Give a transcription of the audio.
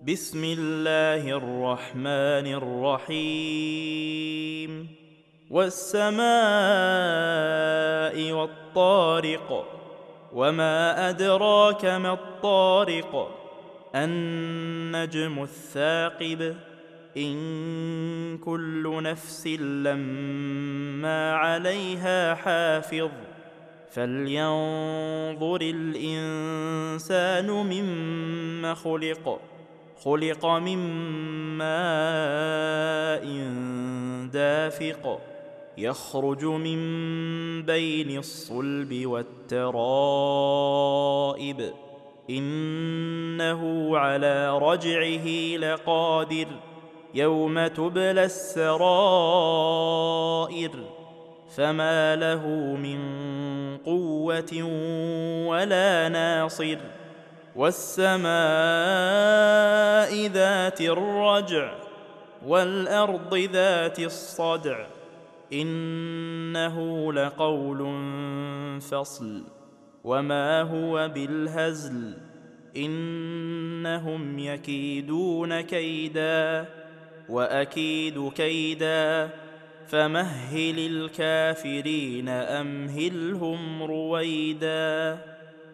بسم الله الرحمن الرحيم والسماء والطارق وما أدراك ما الطارق النجم الثاقب إن كل نفس لما عليها حافظ فلينظر الإنسان مما خلق من ماء دافق يخرج من بين الصلب والترائب إنه على رجعه لقادر يوم تبلى السرائر فما له من قوة ولا ناصر والسماء ذات الرجع والأرض ذات الصدع إنه لقول فصل وما هو بالهزل إنهم يكيدون كيدا وأكيد كيدا فمهل الكافرين أمهلهم رويدا